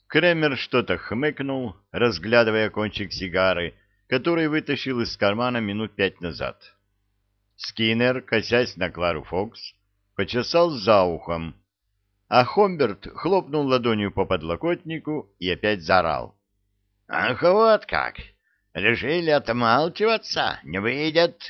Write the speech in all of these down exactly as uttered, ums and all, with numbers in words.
Кремер что-то хмыкнул, разглядывая кончик сигары, который вытащил из кармана минут пять назад. Скиннер, косясь на Клару Фокс, почесал за ухом, а Хомберт хлопнул ладонью по подлокотнику и опять заорал. — Ах, вот как! Решили отмалчиваться? Не выйдет?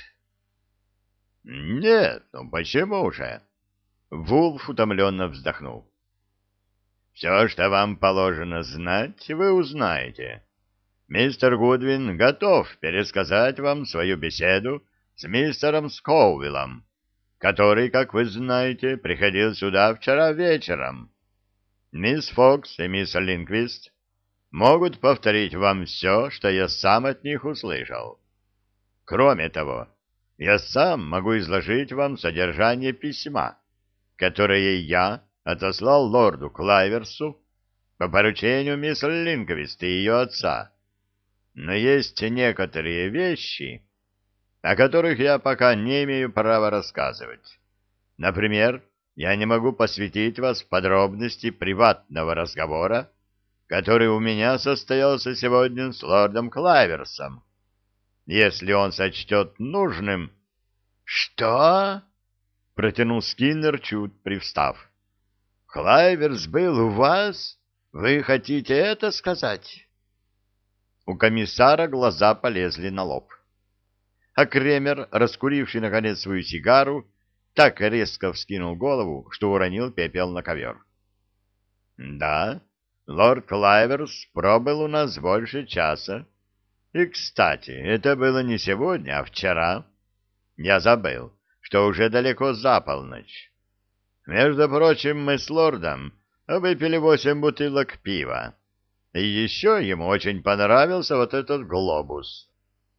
— Нет, ну почему же? Вулф утомленно вздохнул. — Все, что вам положено знать, вы узнаете. Мистер Гудвин готов пересказать вам свою беседу с мистером Скоувиллом, который, как вы знаете, приходил сюда вчера вечером. Мисс Фокс и мисс Линквист могут повторить вам все, что я сам от них услышал. Кроме того, я сам могу изложить вам содержание письма, которое я отослал лорду Клайверсу по поручению мисс Линквист и ее отца. Но есть некоторые вещи, о которых я пока не имею права рассказывать. Например, я не могу посвятить вас в подробности приватного разговора, который у меня состоялся сегодня с лордом Клайверсом. Если он сочтет нужным... — Что? — протянул Скиннер, чуть привстав. — Клайверс был у вас? Вы хотите это сказать? У комиссара глаза полезли на лоб. А Кремер, раскуривший наконец свою сигару, так резко вскинул голову, что уронил пепел на ковер. — Да, лорд Клайверс пробыл у нас больше часа. И, кстати, это было не сегодня, а вчера. Я забыл, что уже далеко за полночь. Между прочим, мы с лордом выпили восемь бутылок пива. И еще ему очень понравился вот этот глобус.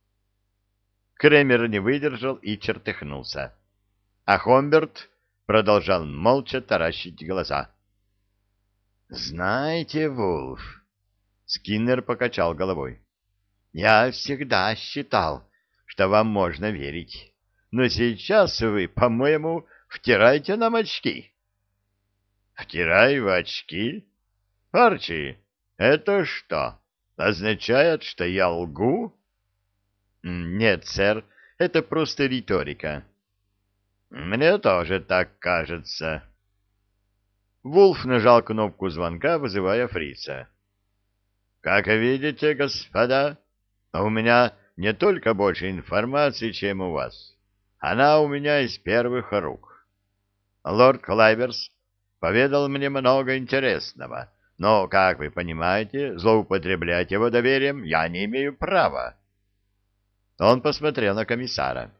Кремер не выдержал и чертыхнулся. А Хомберт продолжал молча таращить глаза. — Знаете, Вулф, — Скиннер покачал головой, — я всегда считал, что вам можно верить, но сейчас вы, по-моему, втираете нам очки. — Втираю в очки? Арчи, это что, означает, что я лгу? — Нет, сэр, это просто риторика. — Мне тоже так кажется. Вулф нажал кнопку звонка, вызывая фрица. — Как видите, господа, у меня не только больше информации, чем у вас. Она у меня из первых рук. Лорд Клайверс поведал мне много интересного, но, как вы понимаете, злоупотреблять его доверием я не имею права. Он посмотрел на комиссара.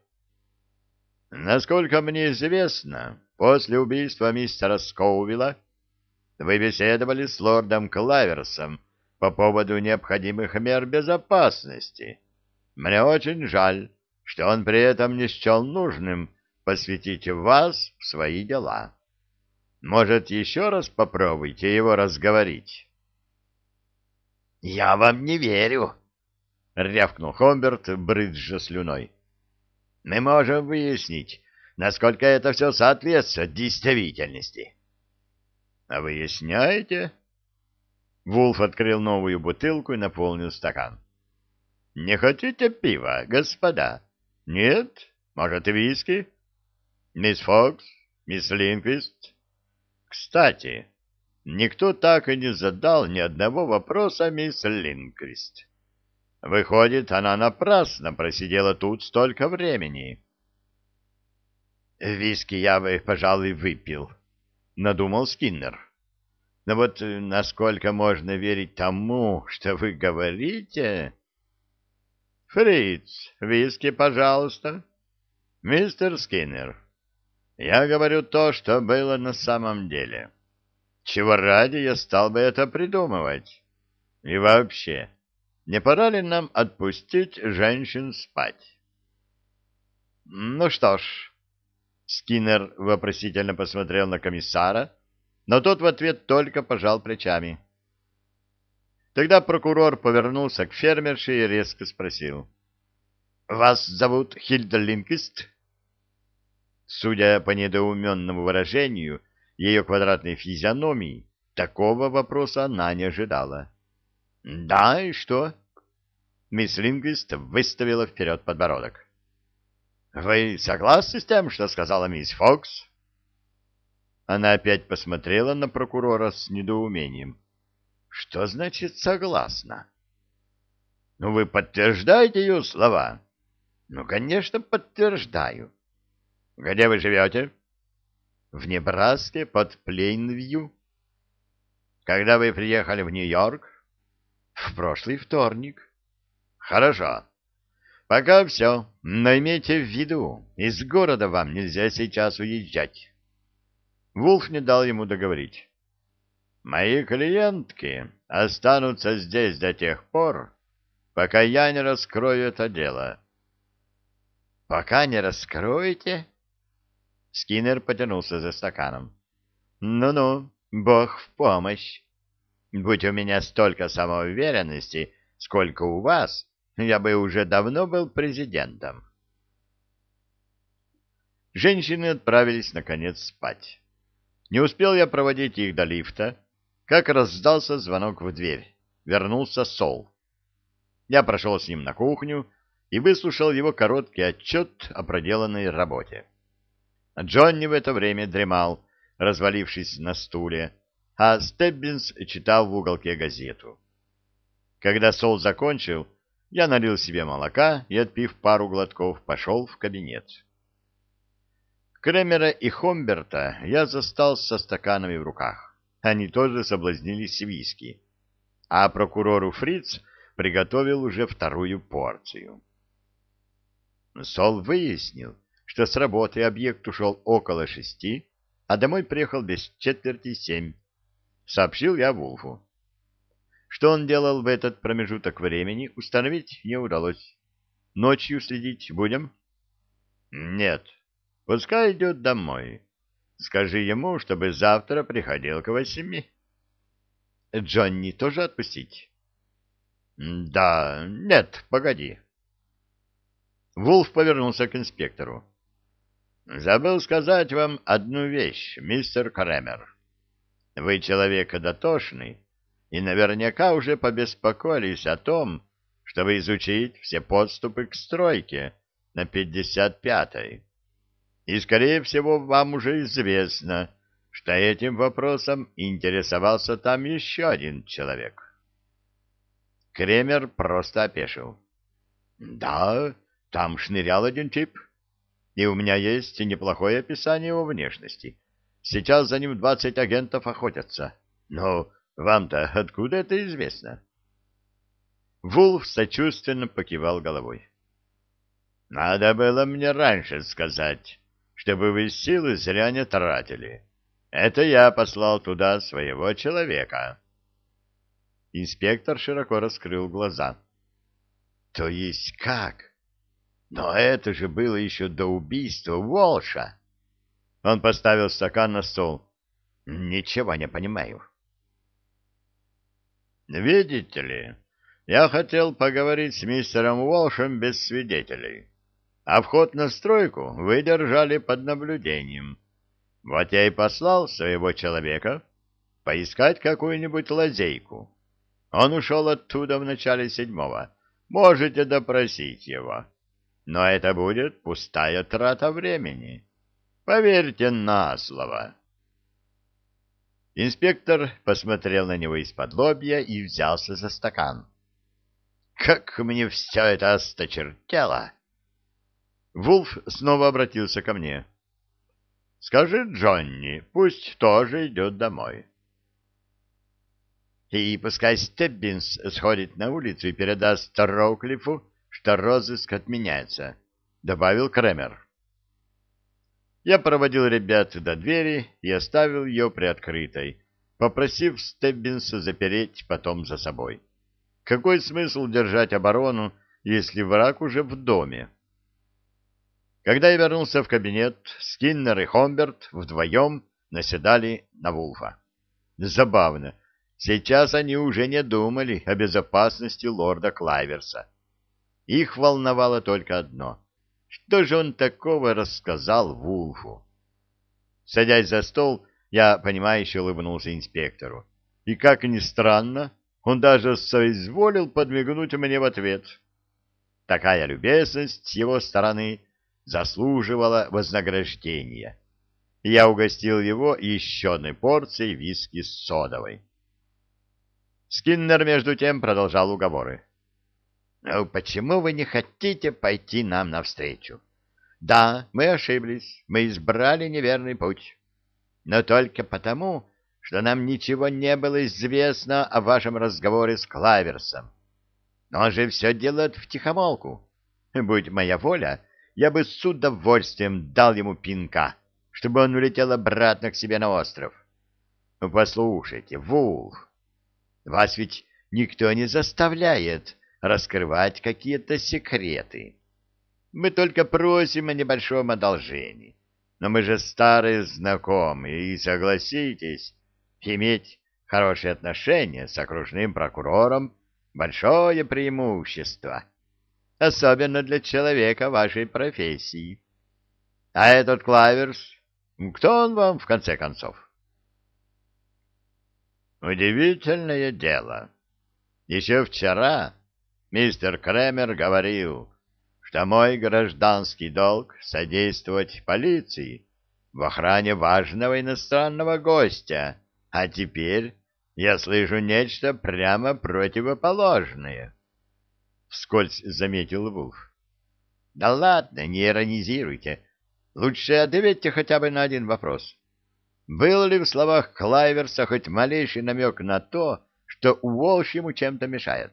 Насколько мне известно, после убийства мистера Скоувилла вы беседовали с лордом Клайверсом по поводу необходимых мер безопасности. Мне очень жаль, что он при этом не счел нужным посвятить вас в свои дела. Может, еще раз попробуйте его разговорить? — Я вам не верю, — рявкнул Хомберт, брызжа слюной. — Мы можем выяснить, насколько это все соответствует действительности. — А выясняете? Вулф открыл новую бутылку и наполнил стакан. — Не хотите пива, господа? Нет? Может, и виски? Мисс Фокс? Мисс Линквист? Кстати, никто так и не задал ни одного вопроса мисс Линквист. Выходит, она напрасно просидела тут столько времени. — Виски я бы, пожалуй, выпил, — надумал Скиннер. — Но вот насколько можно верить тому, что вы говорите... — Фриц, виски, пожалуйста. — Мистер Скиннер, я говорю то, что было на самом деле. Чего ради я стал бы это придумывать? И вообще... Не пора ли нам отпустить женщин спать? — Ну что ж, — Скиннер вопросительно посмотрел на комиссара, но тот в ответ только пожал плечами. Тогда прокурор повернулся к фермерше и резко спросил. — Вас зовут Хильда Линквист? Судя по недоуменному выражению ее квадратной физиономии, Такого вопроса она не ожидала. — Да, и что? Мисс Лингвист выставила вперед подбородок. — Вы согласны с тем, что сказала мисс Фокс? Она опять посмотрела на прокурора с недоумением. — Что значит «согласна»? — Ну, вы подтверждаете ее слова? — Ну, конечно, подтверждаю. — Где вы живете? — В Небраске, под Плейнвью. — Когда вы приехали в Нью-Йорк? — В прошлый вторник. — Хорошо. Пока все, но имейте в виду, из города вам нельзя сейчас уезжать. Вулф не дал ему договорить. Мои клиентки останутся здесь до тех пор, пока я не раскрою это дело. — Пока не раскроете? Скиннер потянулся за стаканом. Ну — Ну-ну, Бог в помощь. Будь у меня столько самоуверенности, сколько у вас, я бы уже давно был президентом. Женщины отправились, наконец, спать. Не успел я проводить их до лифта, как раздался звонок в дверь. Вернулся Сол. Я прошел с ним на кухню и выслушал его короткий отчет о проделанной работе. Джонни в это время дремал, развалившись на стуле, а Стеббинс читал в уголке газету. Когда Сол закончил, я налил себе молока и, отпив пару глотков, пошел в кабинет. Кремера и Хомберта я застал со стаканами в руках. Они тоже соблазнились виски. А прокурору Фриц приготовил уже вторую порцию. Сол выяснил, что с работы объект ушел около шести, а домой приехал без четверти семь. Сообщил я Вулфу. Что он делал в этот промежуток времени, установить не удалось. Ночью следить будем? Нет. Пускай идет домой. Скажи ему, чтобы завтра приходил к восьми. Джонни тоже отпустить? Да, нет, погоди. Вулф повернулся к инспектору. Забыл сказать вам одну вещь, мистер Кремер. Вы человек дотошный и наверняка уже побеспокоились о том, чтобы изучить все подступы к стройке на пятьдесят пятой. И, скорее всего, вам уже известно, что этим вопросом интересовался там еще один человек. Кремер просто опешил. Да, там шнырял один тип, и у меня есть неплохое описание его внешности. Сейчас за ним двадцать агентов охотятся. Но вам-то откуда это известно? Вулф сочувственно покивал головой. Надо было мне раньше сказать, чтобы вы силы зря не тратили. Это я послал туда своего человека. Инспектор широко раскрыл глаза. То есть как? Но это же было еще до убийства Уолша. Он поставил стакан на стол. Ничего не понимаю. Видите ли, я хотел поговорить с мистером Уолшем без свидетелей. А вход на стройку вы держали под наблюдением. Вот я и послал своего человека поискать какую-нибудь лазейку. Он ушел оттуда в начале седьмого. Можете допросить его. Но это будет пустая трата времени. Поверьте на слово. Инспектор посмотрел на него из-под лобья и взялся за стакан. Как мне все это осточертело! Вулф снова обратился ко мне. — Скажи Джонни, пусть тоже идет домой. — И пускай Стеббинс сходит на улицу и передаст Роуклифу, что розыск отменяется, — добавил Кремер. Я проводил ребят до двери и оставил ее приоткрытой, попросив Стеббинса запереть потом за собой. Какой смысл держать оборону, если враг уже в доме? Когда я вернулся в кабинет, Скиннер и Хомберт вдвоем наседали на Вулфа. Забавно, сейчас они уже не думали о безопасности лорда Клайверса. Их волновало только одно — что же он такого рассказал Вулфу? Садясь за стол, я, понимающе улыбнулся инспектору. И, как ни странно, он даже соизволил подмигнуть мне в ответ. Такая любезность с его стороны заслуживала вознаграждения. Я угостил его еще одной порцией виски с содовой. Скиннер, между тем, продолжал уговоры. «Ну, почему вы не хотите пойти нам навстречу? Да, мы ошиблись, мы избрали неверный путь. Но только потому, что нам ничего не было известно о вашем разговоре с Клаверсом. Но он же все делает втихомолку. Будь моя воля, я бы с удовольствием дал ему пинка, чтобы он улетел обратно к себе на остров. Ну, послушайте, Вулф, вас ведь никто не заставляет раскрывать какие-то секреты. Мы только просим о небольшом одолжении. Но мы же старые знакомые, и согласитесь, иметь хорошие отношения с окружным прокурором — большое преимущество, особенно для человека вашей профессии. А этот Клаверс, кто он вам в конце концов? Удивительное дело. Еще вчера мистер Кремер говорил, что мой гражданский долг — содействовать полиции в охране важного иностранного гостя, а теперь я слышу нечто прямо противоположное. Вскользь заметил Вулф. Да ладно, не иронизируйте. Лучше ответьте хотя бы на один вопрос. Был ли в словах Клайверса хоть малейший намек на то, что Уолш ему чем-то мешает?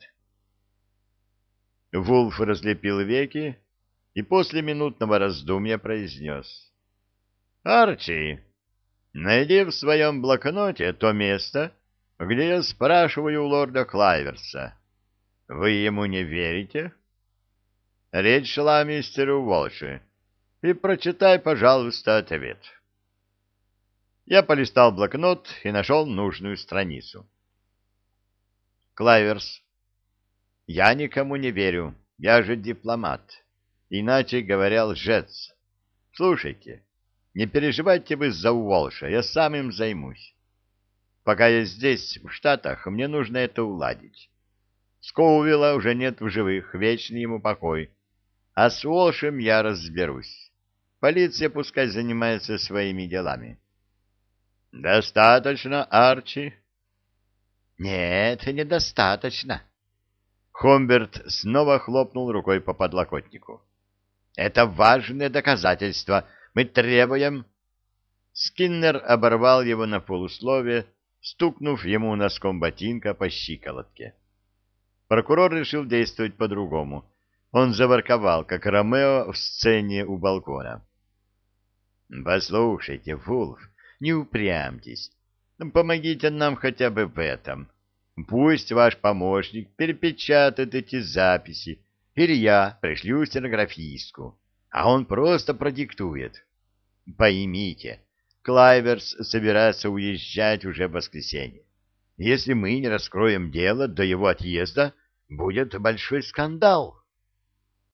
Вулф разлепил веки и после минутного раздумья произнес. — Арчи, найди в своем блокноте то место, где я спрашиваю у лорда Клайверса. Вы ему не верите? Речь шла о мистере Уолше. И прочитай, пожалуйста, ответ. Я полистал блокнот и нашел нужную страницу. Клайверс. Я никому не верю, я же дипломат, иначе говоря, лжец. Слушайте, не переживайте вы за Уолша, я сам им займусь. Пока я здесь, в Штатах, мне нужно это уладить. Скоувилла уже нет в живых, вечный ему покой. А с Уолшем я разберусь. Полиция пускай занимается своими делами. Достаточно, Арчи? Нет, недостаточно. Хомберт снова хлопнул рукой по подлокотнику. Это важное доказательство. Мы требуем... Скиннер оборвал его на полуслове, стукнув ему носком ботинка по щиколотке. Прокурор решил действовать по-другому. Он заворковал, как Ромео в сцене у балкона. «Послушайте, Вулф, не упрямьтесь. Помогите нам хотя бы в этом. Пусть ваш помощник перепечатает эти записи, или я пришлю стенографистку, а он просто продиктует. Поймите, Клайверс собирается уезжать уже в воскресенье. Если мы не раскроем дело до его отъезда, будет большой скандал».